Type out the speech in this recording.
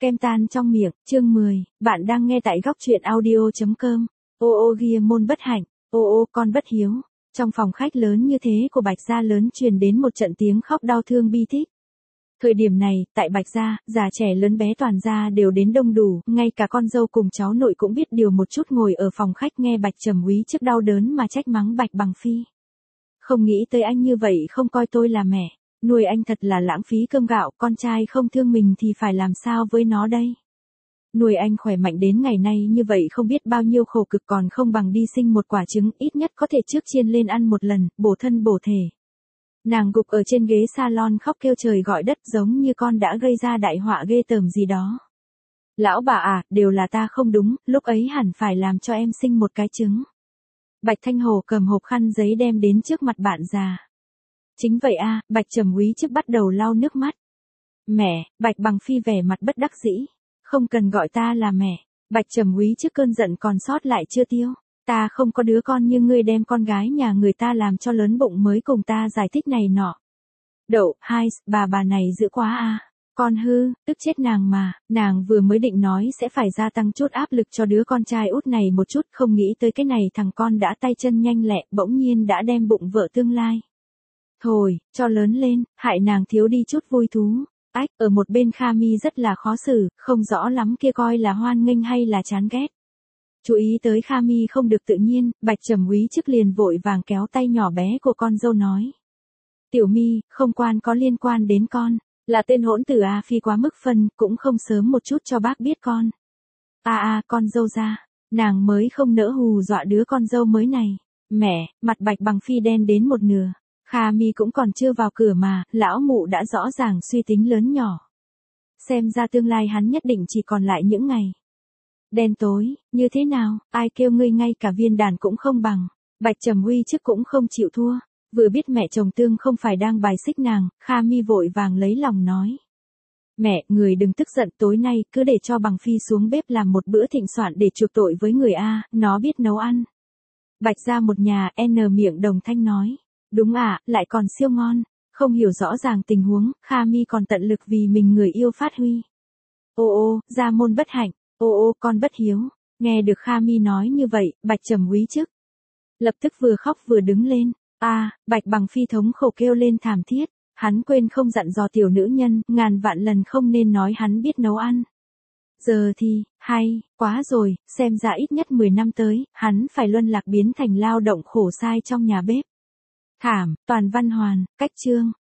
Kem tan trong miệng, chương 10, bạn đang nghe tại góc truyện audio.com. Ô ô ghia môn bất hạnh, ô ô con bất hiếu. Trong phòng khách lớn như thế của Bạch gia lớn truyền đến một trận tiếng khóc đau thương bi thích. Thời điểm này, tại Bạch gia, già trẻ lớn bé toàn gia đều đến đông đủ, ngay cả con dâu cùng cháu nội cũng biết điều một chút ngồi ở phòng khách nghe Bạch Trầm Úy trước đau đớn mà trách mắng Bạch Bằng Phi. Không nghĩ tới anh như vậy không coi tôi là mẹ. Nuôi anh thật là lãng phí cơm gạo, con trai không thương mình thì phải làm sao với nó đây? Nuôi anh khỏe mạnh đến ngày nay như vậy không biết bao nhiêu khổ cực còn không bằng đi sinh một quả trứng, ít nhất có thể trước chiên lên ăn một lần, bổ thân bổ thể. Nàng gục ở trên ghế salon khóc kêu trời gọi đất giống như con đã gây ra đại họa ghê tởm gì đó. Lão bà à, đều là ta không đúng, lúc ấy hẳn phải làm cho em sinh một cái trứng. Bạch Thanh Hồ cầm hộp khăn giấy đem đến trước mặt bạn già. Chính vậy a, Bạch Trầm Úy trước bắt đầu lau nước mắt. Mẹ, Bạch Bằng Phi vẻ mặt bất đắc dĩ. Không cần gọi ta là mẹ. Bạch Trầm Úy trước cơn giận còn sót lại chưa tiêu. Ta không có đứa con như ngươi đem con gái nhà người ta làm cho lớn bụng mới cùng ta giải thích này nọ. Đậu, hai, bà này dữ quá a. Con hư, tức chết nàng mà, nàng vừa mới định nói sẽ phải gia tăng chút áp lực cho đứa con trai út này một chút, không nghĩ tới cái này thằng con đã tay chân nhanh lẹ, bỗng nhiên đã đem bụng vợ tương lai. Thôi, cho lớn lên, hại nàng thiếu đi chút vui thú. Ách, ở một bên Kha Mi rất là khó xử, không rõ lắm kia coi là hoan nghênh hay là chán ghét. Chú ý tới Kha Mi không được tự nhiên, Bạch Trầm Úy trước liền vội vàng kéo tay nhỏ bé của con dâu nói. Tiểu Mi, không có liên quan đến con, là tên hỗn tử A Phi quá mức phân, cũng không sớm một chút cho bác biết con. Con dâu ra, nàng mới không nỡ hù dọa đứa con dâu mới này. Mẹ, mặt Bạch Bằng Phi đen đến một nửa. Kha Mi cũng còn chưa vào cửa mà, lão mụ đã rõ ràng suy tính lớn nhỏ. Xem ra tương lai hắn nhất định chỉ còn lại những ngày đen tối, như thế nào, ai kêu ngươi ngay cả viên đàn cũng không bằng. Bạch Trầm Uy trước cũng không chịu thua, vừa biết mẹ chồng tương không phải đang bài xích nàng, Kha Mi vội vàng lấy lòng nói. Mẹ, người đừng tức giận, tối nay cứ để cho Bằng Phi xuống bếp làm một bữa thịnh soạn để chuộc tội với người A, nó biết nấu ăn. Bạch ra một nhà, miệng đồng thanh nói. Đúng lại còn siêu ngon. Không hiểu rõ ràng tình huống, Kha Mi còn tận lực vì mình người yêu phát huy. Ô gia môn bất hạnh, ô con bất hiếu. Nghe được Kha Mi nói như vậy, Bạch Trầm Úy trước lập tức vừa khóc vừa đứng lên. Bạch Bằng Phi thống khổ kêu lên thảm thiết. Hắn quên không dặn dò tiểu nữ nhân, ngàn vạn lần không nên nói hắn biết nấu ăn. Giờ thì, hay, quá rồi, xem ra ít nhất 10 năm tới, hắn phải luân lạc biến thành lao động khổ sai trong nhà bếp. Thảm, toàn văn hoàn, cách chương.